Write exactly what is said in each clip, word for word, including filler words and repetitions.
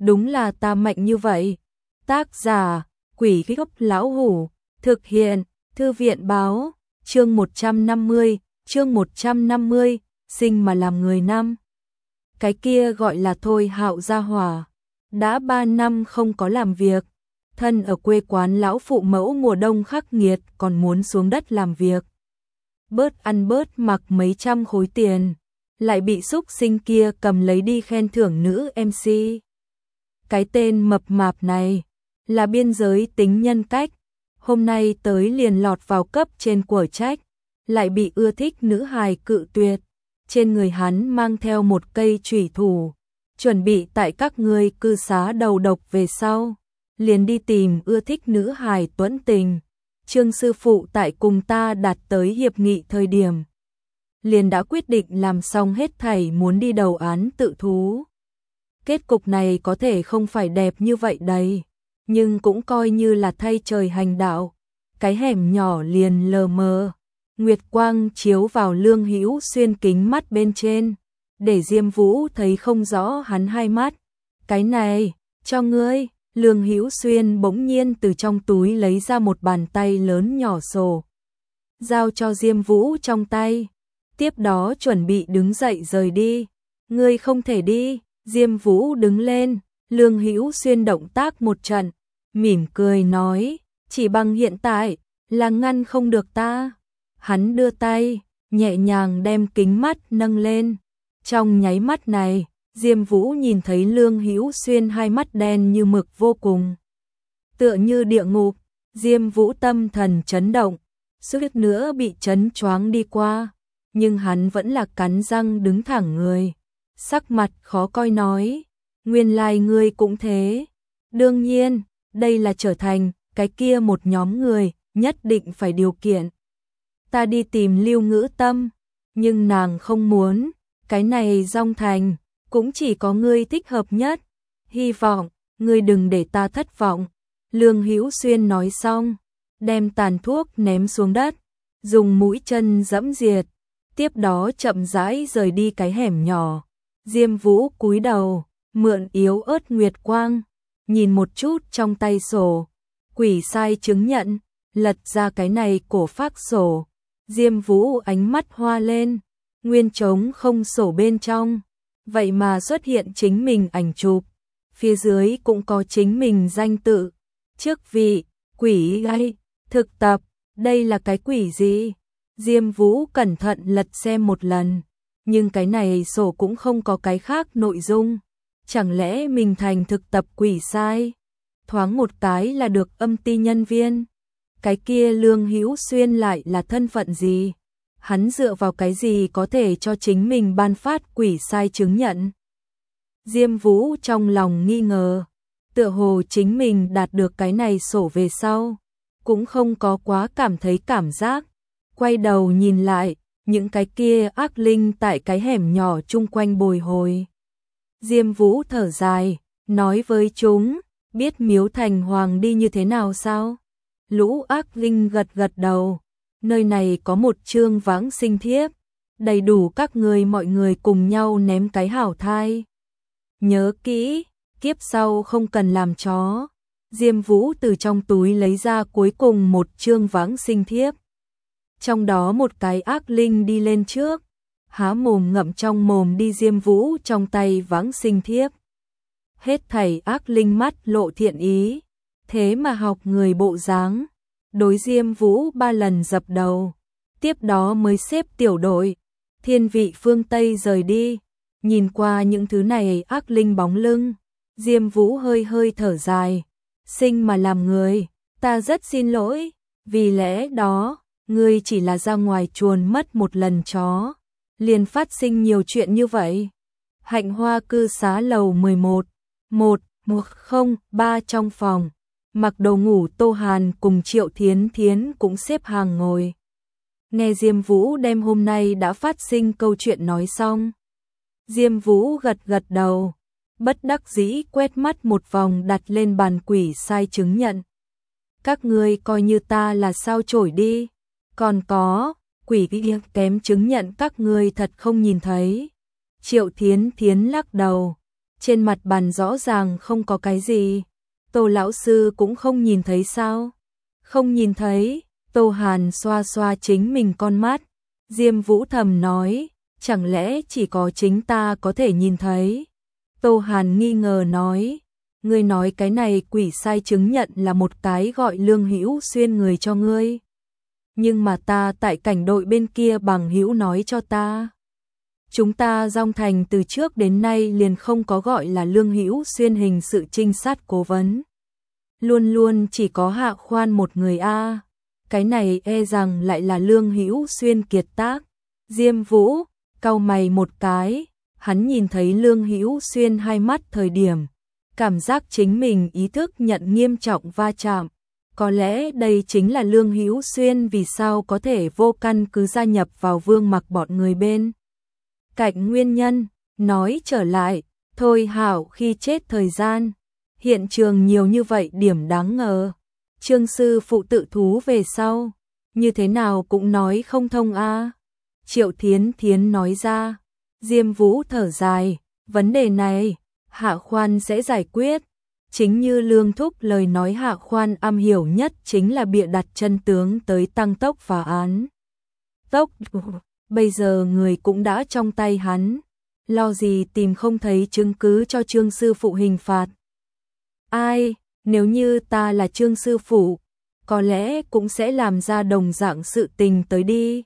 đúng là ta mạnh như vậy. Tác giả, Quỷ Gốc Lão Hủ, thực hiện, Thư viện báo, chương một trăm năm mươi, chương một trăm năm mươi, sinh mà làm người năm. Cái kia gọi là Thôi Hạo gia hỏa, đã ba năm không có làm việc, thân ở quê quán lão phụ mẫu mùa đông khắc nghiệt còn muốn xuống đất làm việc. Bớt ăn bớt mặc mấy trăm khối tiền, lại bị xúc sinh kia cầm lấy đi khen thưởng nữ em xê. Cái tên mập mạp này là biên giới tính nhân cách, hôm nay tới liền lọt vào cấp trên của trách, lại bị ưa thích nữ hài cự tuyệt. Trên người hắn mang theo một cây chủy thủ, chuẩn bị tại các ngươi cư xá đầu độc về sau, liền đi tìm ưa thích nữ hài tuẫn tình. Trương sư phụ tại cùng ta đạt tới hiệp nghị thời điểm, liền đã quyết định làm xong hết thảy muốn đi đầu án tự thú. Kết cục này có thể không phải đẹp như vậy đấy, nhưng cũng coi như là thay trời hành đạo. Cái hẻm nhỏ liền lờ mờ, nguyệt quang chiếu vào Lương Hữu Xuyên kính mắt bên trên, để Diêm Vũ thấy không rõ hắn hai mắt. Cái này, cho ngươi. Lương Hữu Xuyên bỗng nhiên từ trong túi lấy ra một bàn tay lớn nhỏ sổ, giao cho Diêm Vũ trong tay, tiếp đó chuẩn bị đứng dậy rời đi. Ngươi không thể đi. Diêm Vũ đứng lên, Lương Hữu Xuyên động tác một trận, mỉm cười nói, chỉ bằng hiện tại là ngăn không được ta. Hắn đưa tay, nhẹ nhàng đem kính mắt nâng lên. Trong nháy mắt này, Diêm Vũ nhìn thấy Lương Hữu Xuyên hai mắt đen như mực vô cùng, tựa như địa ngục. Diêm Vũ tâm thần chấn động, suýt nữa bị chấn choáng đi qua, nhưng hắn vẫn là cắn răng đứng thẳng người, sắc mặt khó coi nói, nguyên lai ngươi cũng thế. Đương nhiên, đây là trở thành cái kia một nhóm người, nhất định phải điều kiện. Ta đi tìm Lưu Ngữ Tâm, nhưng nàng không muốn, cái này Dong Thành cũng chỉ có ngươi thích hợp nhất, hy vọng ngươi đừng để ta thất vọng. Lương Hữu Xuyên nói xong, đem tàn thuốc ném xuống đất, dùng mũi chân dẫm diệt, tiếp đó chậm rãi rời đi cái hẻm nhỏ. Diêm Vũ cúi đầu, mượn yếu ớt nguyệt quang, nhìn một chút trong tay sổ, quỷ sai chứng nhận, lật ra cái này cổ phác sổ. Diêm Vũ ánh mắt hoa lên, nguyên trống không sổ bên trong, vậy mà xuất hiện chính mình ảnh chụp, phía dưới cũng có chính mình danh tự, chức vị, quỷ gai, thực tập, đây là cái quỷ gì? Diêm Vũ cẩn thận lật xem một lần, nhưng cái này sổ cũng không có cái khác nội dung, chẳng lẽ mình thành thực tập quỷ sai? Thoáng một cái là được âm ty nhân viên, cái kia Lương Hữu Xuyên lại là thân phận gì? Hắn dựa vào cái gì có thể cho chính mình ban phát quỷ sai chứng nhận? Diêm Vũ trong lòng nghi ngờ, tựa hồ chính mình đạt được cái này sổ về sau, cũng không có quá cảm thấy cảm giác. Quay đầu nhìn lại, những cái kia ác linh tại cái hẻm nhỏ chung quanh bồi hồi. Diêm Vũ thở dài, nói với chúng, biết Miếu Thành Hoàng đi như thế nào sao? Lũ ác linh gật gật đầu. Nơi này có một chương vãng sinh thiếp, đầy đủ các người mọi người cùng nhau ném cái hảo thai. Nhớ kỹ, kiếp sau không cần làm chó. Diêm Vũ từ trong túi lấy ra cuối cùng một chương vãng sinh thiếp. Trong đó một cái ác linh đi lên trước, há mồm ngậm trong mồm đi Diêm Vũ trong tay vãng sinh thiếp. Hết thảy ác linh mắt lộ thiện ý, thế mà học người bộ dáng. Đối Diêm Vũ ba lần dập đầu, tiếp đó mới xếp tiểu đội, thiên vị phương Tây rời đi. Nhìn qua những thứ này ác linh bóng lưng, Diêm Vũ hơi hơi thở dài, sinh mà làm người, ta rất xin lỗi, vì lẽ đó, ngươi chỉ là ra ngoài chuồn mất một lần chó, liền phát sinh nhiều chuyện như vậy. Hạnh Hoa cư xá lầu mười một, một một không ba trong phòng. Mặc đồ ngủ Tô Hàn cùng Triệu Thiến Thiến cũng xếp hàng ngồi. Nghe Diêm Vũ đem hôm nay đã phát sinh câu chuyện nói xong. Diêm Vũ gật gật đầu, bất đắc dĩ quét mắt một vòng đặt lên bàn quỷ sai chứng nhận. Các ngươi coi như ta là sao chổi đi, còn có, quỷ kia kém chứng nhận các ngươi thật không nhìn thấy. Triệu Thiến Thiến lắc đầu, trên mặt bàn rõ ràng không có cái gì. Tô lão sư cũng không nhìn thấy sao? Không nhìn thấy. Tô Hàn xoa xoa chính mình con mắt. Diêm Vũ thầm nói, chẳng lẽ chỉ có chính ta có thể nhìn thấy? Tô Hàn nghi ngờ nói, ngươi nói cái này quỷ sai chứng nhận là một cái gọi Lương Hữu Xuyên người cho ngươi. Nhưng mà ta tại cảnh đội bên kia bằng hữu nói cho ta. Chúng ta Dong Thành từ trước đến nay liền không có gọi là Lương Hữu Xuyên hình sự trinh sát cố vấn. Luôn luôn chỉ có Hạ Khoan một người a. Cái này e rằng lại là Lương Hữu Xuyên kiệt tác. Diêm Vũ cau mày một cái, hắn nhìn thấy Lương Hữu Xuyên hai mắt thời điểm, cảm giác chính mình ý thức nhận nghiêm trọng va chạm. Có lẽ đây chính là Lương Hữu Xuyên vì sao có thể vô căn cứ gia nhập vào Vương Mặc bọn người bên cạnh nguyên nhân. Nói trở lại, Thôi Hạo khi chết thời gian, hiện trường nhiều như vậy điểm đáng ngờ. Trương sư phụ tự thú về sau, như thế nào cũng nói không thông a. Triệu Thiến Thiến nói ra. Diêm Vũ thở dài, vấn đề này Hạ Khoan sẽ giải quyết. Chính như Lương Thúc lời nói, Hạ Khoan am hiểu nhất chính là bịa đặt chân tướng tới tăng tốc phá án. Tốc, bây giờ người cũng đã trong tay hắn, lo gì tìm không thấy chứng cứ cho Trương sư phụ hình phạt. Ai, nếu như ta là Trương sư phụ, có lẽ cũng sẽ làm ra đồng dạng sự tình tới đi.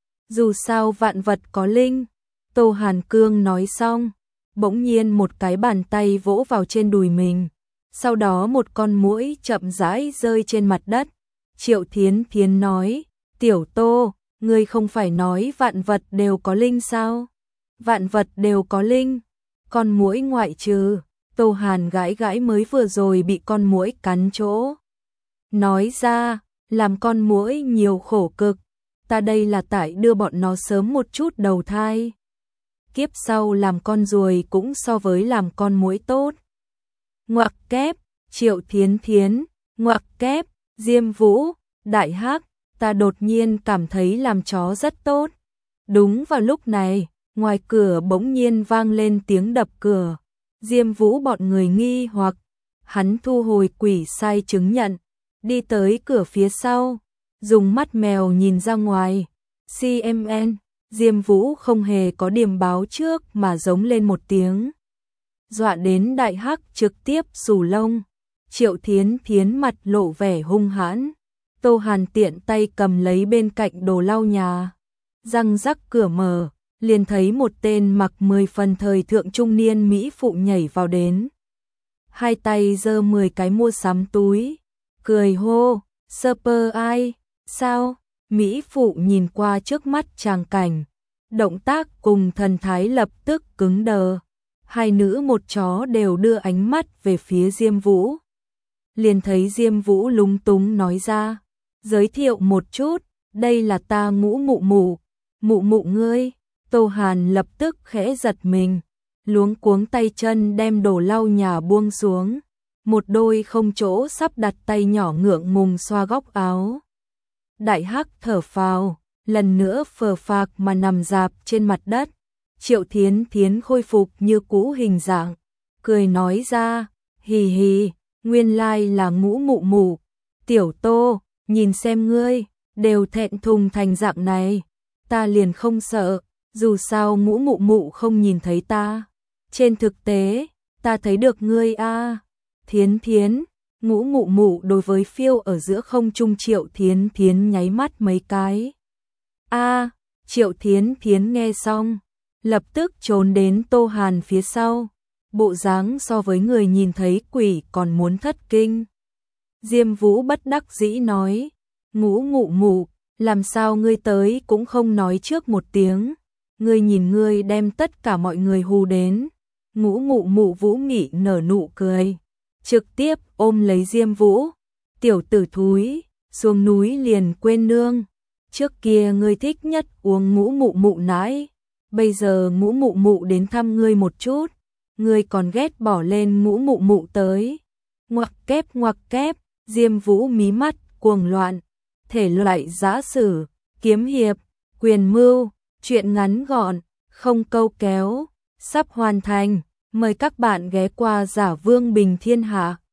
Dù sao vạn vật có linh. Tô Hàn Cương nói xong, bỗng nhiên một cái bàn tay vỗ vào trên đùi mình. Sau đó một con muỗi chậm rãi rơi trên mặt đất. Triệu Thiến Thiến nói, Tiểu Tô, ngươi không phải nói vạn vật đều có linh sao? Vạn vật đều có linh, con muỗi ngoại trừ. Tô Hàn gãi gãi mới vừa rồi bị con muỗi cắn chỗ. Nói ra, làm con muỗi nhiều khổ cực, ta đây là tại đưa bọn nó sớm một chút đầu thai. Kiếp sau làm con ruồi cũng so với làm con muỗi tốt. Ngoặc kép, Triệu Thiến Thiến, ngoặc kép, Diêm Vũ, Đại Hắc, ta đột nhiên cảm thấy làm chó rất tốt. Đúng vào lúc này, ngoài cửa bỗng nhiên vang lên tiếng đập cửa. Diêm Vũ bọn người nghi hoặc, hắn thu hồi quỷ sai chứng nhận, đi tới cửa phía sau, dùng mắt mèo nhìn ra ngoài. xê em en, Diêm Vũ không hề có điểm báo trước mà giống lên một tiếng. Dọa đến Đại Hắc trực tiếp xù lông. Triệu Thiến Thiến mặt lộ vẻ hung hãn. Tô Hàn tiện tay cầm lấy bên cạnh đồ lau nhà. Răng rắc cửa mở, liền thấy một tên mặc mười phần thời thượng trung niên mỹ phụ nhảy vào đến. Hai tay giơ mười cái mua sắm túi, cười hô, super ai, sao? Mỹ phụ nhìn qua trước mắt tràng cảnh, động tác cùng thần thái lập tức cứng đờ. Hai nữ một chó đều đưa ánh mắt về phía Diêm Vũ. Liền thấy Diêm Vũ lúng túng nói ra, giới thiệu một chút, đây là ta Ngũ mụ mụ, mụ mụ ngươi. Tô Hàn lập tức khẽ giật mình, luống cuống tay chân đem đồ lau nhà buông xuống, một đôi không chỗ sắp đặt tay nhỏ ngượng ngùng xoa góc áo. Đại Hắc thở phào, lần nữa phờ phạc mà nằm rạp trên mặt đất. Triệu Thiến Thiến khôi phục như cũ hình dạng, cười nói ra, hì hì, nguyên lai là Ngũ mụ mụ. Tiểu Tô, nhìn xem ngươi, đều thẹn thùng thành dạng này, ta liền không sợ, dù sao Ngũ mụ mụ không nhìn thấy ta. Trên thực tế, ta thấy được ngươi a. Thiến Thiến, Ngũ mụ mụ đối với phiêu ở giữa không trung Triệu Thiến Thiến nháy mắt mấy cái. A, Triệu Thiến Thiến nghe xong, lập tức trốn đến Tô Hàn phía sau, bộ dáng so với người nhìn thấy quỷ còn muốn thất kinh. Diêm Vũ bất đắc dĩ nói, Ngũ mụ mụ, làm sao ngươi tới cũng không nói trước một tiếng, ngươi nhìn ngươi đem tất cả mọi người hù đến. Ngũ mụ mụ Vũ Mị nở nụ cười, trực tiếp ôm lấy Diêm Vũ, tiểu tử thúi, xuống núi liền quên nương. Trước kia ngươi thích nhất uống Ngũ mụ mụ nãi, bây giờ Ngũ mụ mụ đến thăm ngươi một chút, ngươi còn ghét bỏ lên Ngũ mụ mụ tới. Ngoặc kép ngoặc kép, Diêm Vũ mí mắt cuồng loạn, thể loại giã sử, kiếm hiệp, quyền mưu, truyện ngắn gọn, không câu kéo, sắp hoàn thành. Mời các bạn ghé qua Giả Vương Bình Thiên Hạ.